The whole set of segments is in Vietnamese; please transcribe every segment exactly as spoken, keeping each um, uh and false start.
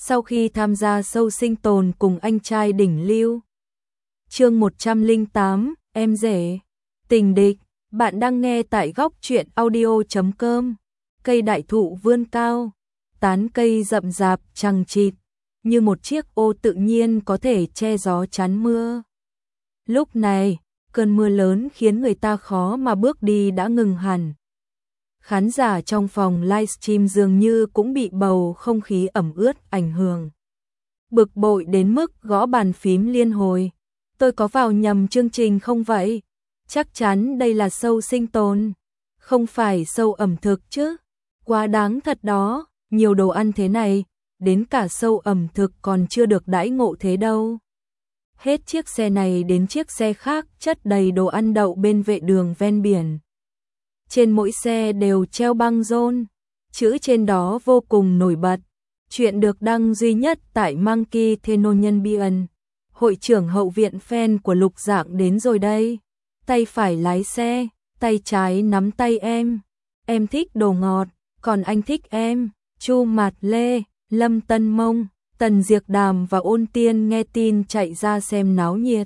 sau khi tham gia show sinh tồn cùng anh trai đỉnh lưu. Chương một trăm lẻ tám, em rể, tình địch. Bạn đang nghe tại góc truyện audio chấm com. Cây đại thụ vươn cao, tán cây rậm rạp chằng chịt, như một chiếc ô tự nhiên có thể che gió chắn mưa. Lúc này, cơn mưa lớn khiến người ta khó mà bước đi đã ngừng hẳn. Khán giả trong phòng livestream dường như cũng bị bầu không khí ẩm ướt ảnh hưởng. Bực bội đến mức gõ bàn phím liên hồi. Tôi có vào nhầm chương trình không vậy? Chắc chắn đây là show sinh tồn, không phải show ẩm thực chứ. Quá đáng thật đó, nhiều đồ ăn thế này, đến cả show ẩm thực còn chưa được đãi ngộ thế đâu. Hết chiếc xe này đến chiếc xe khác chất đầy đồ ăn đậu bên vệ đường ven biển. Trên mỗi xe đều treo băng rôn, chữ trên đó vô cùng nổi bật. Chuyện được đăng duy nhất tại Monkey Thenomian. Hội trưởng hậu viện fan của Lục Dạng đến rồi đây. Tay phải lái xe, tay trái nắm tay em. Em thích đồ ngọt, còn anh thích em. Chu Mạt Lê, Lâm Tân Mông, Tần Diệc Đàm và Ôn Tiên nghe tin chạy ra xem náo nhiệt.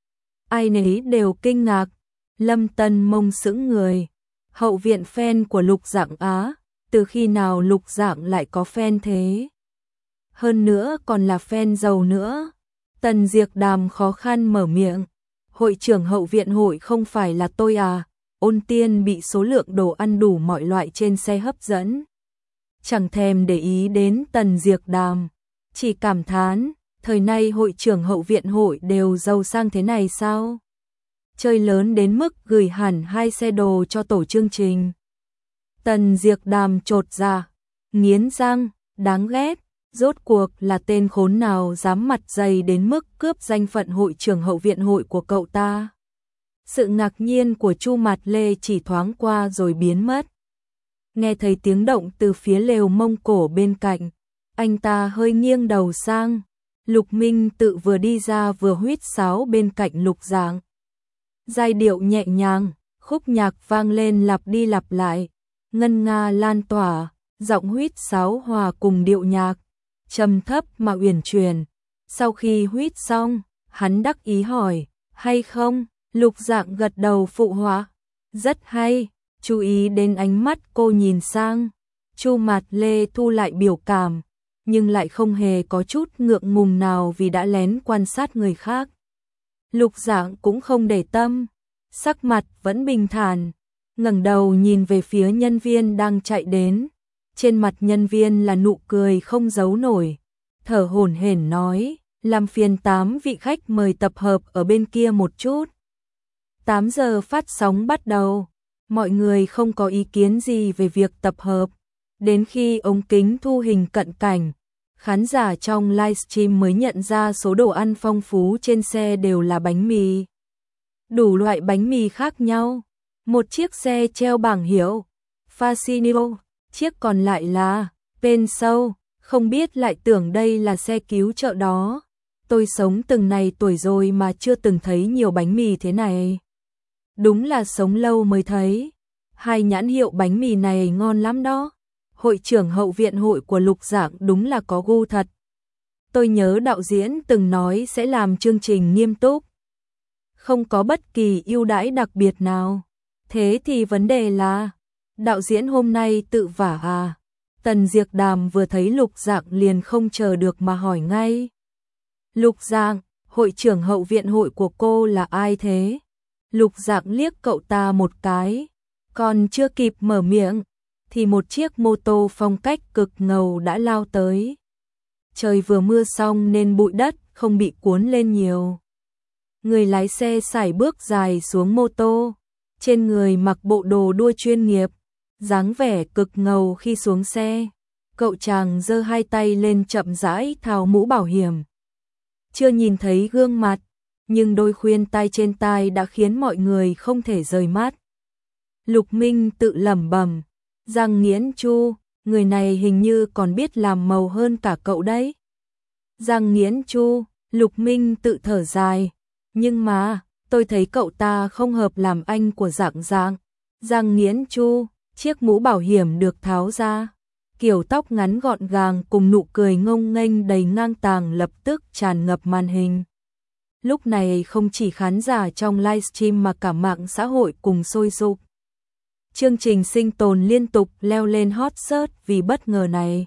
Ai nấy đều kinh ngạc. Lâm Tân Mông sững người. Hậu viện fan của Lục Dạng Á, từ khi nào Lục Dạng lại có fan thế? Hơn nữa còn là fan giàu nữa. Tần Diệc Đàm khó khăn mở miệng. Hội trưởng hậu viện hội không phải là tôi à? Ôn Tiên bị số lượng đồ ăn đủ mọi loại trên xe hấp dẫn. Chẳng thèm để ý đến Tần Diệc Đàm. Chỉ cảm thán, thời nay hội trưởng hậu viện hội đều giàu sang thế này sao? Chơi lớn đến mức gửi hẳn hai xe đồ cho tổ chương trình. Tần Diệc Đàm chột dạ, nghiến răng, đáng ghét. Rốt cuộc là tên khốn nào dám mặt dày đến mức cướp danh phận hội trưởng hậu viện hội của cậu ta. Sự ngạc nhiên của Chu Mạt Lê chỉ thoáng qua rồi biến mất. Nghe thấy tiếng động từ phía lều Mông Cổ bên cạnh, anh ta hơi nghiêng đầu sang. Lục Minh Tự vừa đi ra vừa huýt sáo bên cạnh Lục Dạng. Giai điệu nhẹ nhàng, khúc nhạc vang lên lặp đi lặp lại, ngân nga lan tỏa, giọng huýt sáo hòa cùng điệu nhạc, trầm thấp mà uyển chuyển. Sau khi huýt xong, hắn đắc ý hỏi, hay không? Lục Dạng gật đầu phụ họa, rất hay. Chú ý đến ánh mắt cô nhìn sang. Chu Mạt Lê thu lại biểu cảm, nhưng lại không hề có chút ngượng ngùng nào vì đã lén quan sát người khác. Lục Dạng cũng không để tâm, sắc mặt vẫn bình thản, ngẩng đầu nhìn về phía nhân viên đang chạy đến. Trên mặt nhân viên là nụ cười không giấu nổi, thở hổn hển nói, làm phiền tám vị khách mời tập hợp ở bên kia một chút. tám giờ phát sóng bắt đầu, mọi người không có ý kiến gì về việc tập hợp. Đến khi ống kính thu hình cận cảnh, khán giả trong livestream mới nhận ra số đồ ăn phong phú trên xe đều là bánh mì. Đủ loại bánh mì khác nhau. Một chiếc xe treo bảng hiệu Fascinio, chiếc còn lại là Pensou, không biết lại tưởng đây là xe cứu trợ đó. Tôi sống từng này tuổi rồi mà chưa từng thấy nhiều bánh mì thế này. Đúng là sống lâu mới thấy. Hai nhãn hiệu bánh mì này ngon lắm đó. Hội trưởng hậu viện hội của Lục Dạng đúng là có gu thật. Tôi nhớ đạo diễn từng nói sẽ làm chương trình nghiêm túc, không có bất kỳ ưu đãi đặc biệt nào. Thế thì vấn đề là, đạo diễn hôm nay tự vả à? Tần Diệc Đàm vừa thấy Lục Dạng liền không chờ được mà hỏi ngay. Lục Dạng, hội trưởng hậu viện hội của cô là ai thế? Lục Dạng liếc cậu ta một cái, còn chưa kịp mở miệng, thì một chiếc mô tô phong cách cực ngầu đã lao tới. Trời vừa mưa xong nên bụi đất không bị cuốn lên nhiều. Người lái xe sải bước dài xuống mô tô, trên người mặc bộ đồ đua chuyên nghiệp, dáng vẻ cực ngầu khi xuống xe. Cậu chàng giơ hai tay lên chậm rãi tháo mũ bảo hiểm. Chưa nhìn thấy gương mặt, nhưng đôi khuyên tai trên tai đã khiến mọi người không thể rời mắt. Lục Minh tự lẩm bẩm, Giang Nghiễn Chu, người này hình như còn biết làm màu hơn cả cậu đấy. Giang Nghiễn Chu, Lục Minh tự thở dài, nhưng mà, tôi thấy cậu ta không hợp làm anh của Dạng Dạng. Giang Nghiễn Chu, chiếc mũ bảo hiểm được tháo ra. kiểu tóc ngắn gọn gàng cùng nụ cười ngông nghênh đầy ngang tàng lập tức tràn ngập màn hình. Lúc này không chỉ khán giả trong livestream mà cả mạng xã hội cùng sôi sục. Chương trình sinh tồn liên tục leo lên hot search vì bất ngờ này.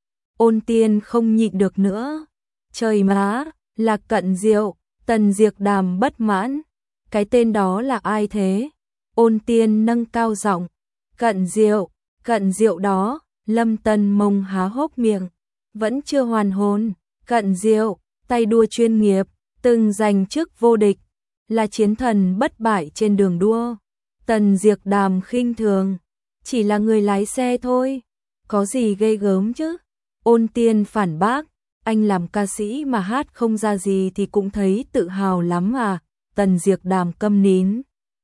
Ôn Tiên không nhịn được nữa. Trời má, là Cận Diệu. Tần Diệc Đàm bất mãn. Cái tên đó là ai thế? Ôn Tiên nâng cao giọng. Cận Diệu, Cận Diệu đó. Lâm Tân Mông há hốc miệng. Vẫn chưa hoàn hồn. Cận Diệu, tay đua chuyên nghiệp, từng giành chức vô địch, là chiến thần bất bại trên đường đua. Tần Diệc Đàm khinh thường. Chỉ là người lái xe thôi. Có gì ghê gớm chứ? Ôn Tiên phản bác. Anh làm ca sĩ mà hát không ra gì thì cũng thấy tự hào lắm à. Tần Diệc Đàm câm nín.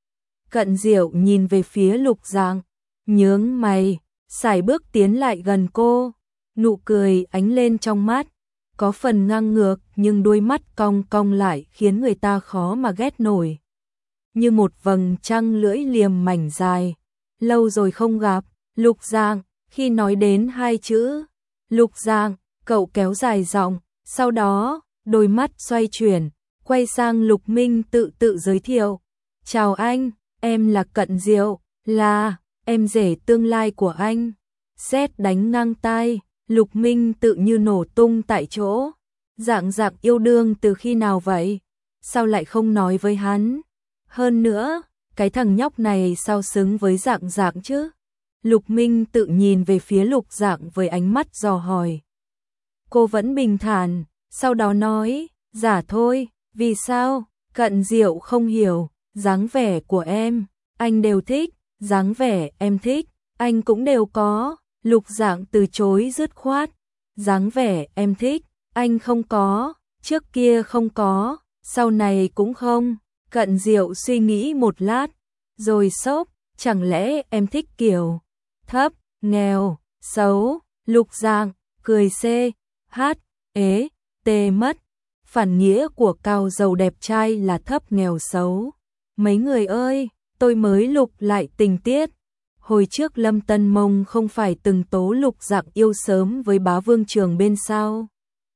Cận Diệu nhìn về phía Lục Giang, nhướng mày, sải bước tiến lại gần cô, nụ cười ánh lên trong mắt, có phần ngang ngược nhưng đôi mắt cong cong lại khiến người ta khó mà ghét nổi. Như một vầng trăng lưỡi liềm mảnh dài. Lâu rồi không gặp, Lục Giang. Khi nói đến hai chữ Lục Giang, cậu kéo dài giọng, sau đó đôi mắt xoay chuyển, quay sang Lục Minh tự tự giới thiệu. Chào anh, em là Cận Diệu, là em rể tương lai của anh. Sét đánh ngang tai, Lục Minh tự như nổ tung tại chỗ. Dạng dạng yêu đương từ khi nào vậy? Sao lại không nói với hắn? Hơn nữa, cái thằng nhóc này sao xứng với Dạng Dạng chứ? Lục Minh tự nhìn về phía Lục Dạng với ánh mắt dò hỏi. Cô vẫn bình thản, sau đó nói, giả thôi, vì sao? Cận Diệu không hiểu, dáng vẻ của em, anh đều thích, dáng vẻ em thích, anh cũng đều có. Lục Dạng từ chối dứt khoát, dáng vẻ em thích, anh không có, trước kia không có, sau này cũng không. Cận Diệu suy nghĩ một lát, rồi sốc, chẳng lẽ em thích kiểu thấp, nghèo, xấu? Lục Dạng cười xê, hát, ế, tê mất. Phản nghĩa của cao giàu đẹp trai là thấp nghèo xấu. Mấy người ơi, tôi mới lục lại tình tiết. Hồi trước Lâm Tân Mông không phải từng tố Lục Dạng yêu sớm với Bá Vương Trường bên sao?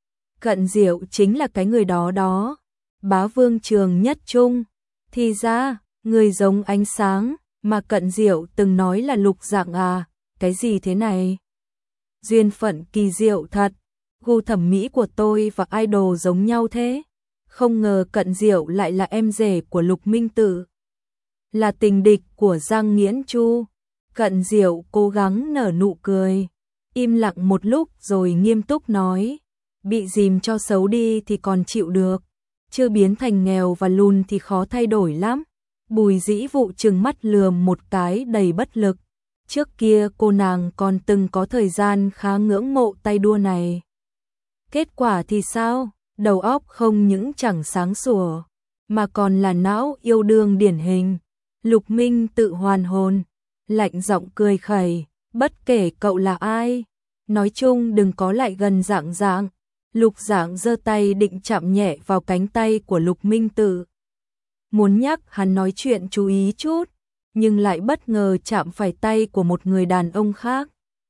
Cận Diệu chính là cái người đó đó. Bá Vương Trường nhất trung. Thì ra, người giống ánh sáng, mà Cận Diệu từng nói là Lục Dạng à, cái gì thế này? Duyên phận kỳ diệu thật, gu thẩm mỹ của tôi và idol giống nhau thế. Không ngờ Cận Diệu lại là em rể của Lục Minh Tự, là tình địch của Giang Nghiễn Chu. Cận Diệu cố gắng nở nụ cười, im lặng một lúc rồi nghiêm túc nói, bị dìm cho xấu đi thì còn chịu được, chưa biến thành nghèo và lùn thì khó thay đổi lắm. Bùi Dĩ Vụ trừng mắt lườm một cái đầy bất lực. Trước kia cô nàng còn từng có thời gian khá ngưỡng mộ tay đua này. Kết quả thì sao? Đầu óc không những chẳng sáng sủa, mà còn là não yêu đương điển hình. Lục Minh tự hoàn hồn, lạnh giọng cười khẩy, bất kể cậu là ai, nói chung đừng có lại gần Dạng Dạng. Lục Dạng giơ tay định chạm nhẹ vào cánh tay của Lục Minh Tự, muốn nhắc hắn nói chuyện chú ý chút, nhưng lại bất ngờ chạm phải tay của một người đàn ông khác.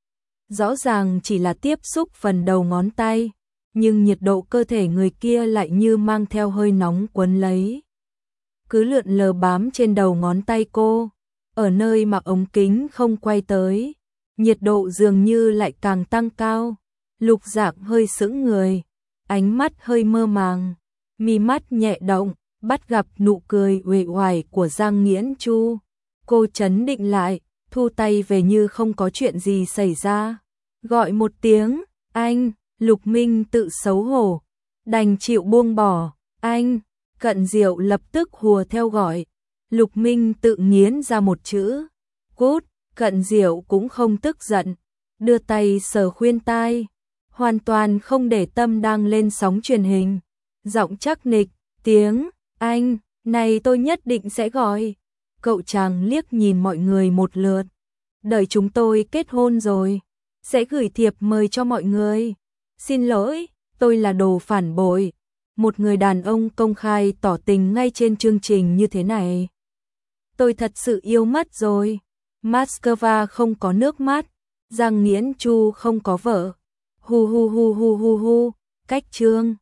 Rõ ràng chỉ là tiếp xúc phần đầu ngón tay, nhưng nhiệt độ cơ thể người kia lại như mang theo hơi nóng quấn lấy, cứ lượn lờ bám trên đầu ngón tay cô, ở nơi mà ống kính không quay tới, nhiệt độ dường như lại càng tăng cao. Lục Dạng hơi sững người, ánh mắt hơi mơ màng, mi mắt nhẹ động, bắt gặp nụ cười uể oải của Giang Nghiễn Chu. Cô trấn định lại, thu tay về như không có chuyện gì xảy ra, gọi một tiếng, anh. Lục Minh Tự xấu hổ, đành chịu buông bỏ, anh. Cận Diệu lập tức hùa theo gọi, Lục Minh Tự nghiến ra một chữ, cút. Cận Diệu cũng không tức giận, đưa tay sờ khuyên tai, hoàn toàn không để tâm đang lên sóng truyền hình, giọng chắc nịch, tiếng, anh, này tôi nhất định sẽ gọi. Cậu chàng liếc nhìn mọi người một lượt, đợi chúng tôi kết hôn rồi, sẽ gửi thiệp mời cho mọi người. Xin lỗi, tôi là đồ phản bội. Một người đàn ông công khai tỏ tình ngay trên chương trình như thế này. Tôi thật sự yêu mất rồi. Moscow không có nước mắt. Giang Nghiễn Chu không có vợ. Hu hu hu hu hu hu, cách chương.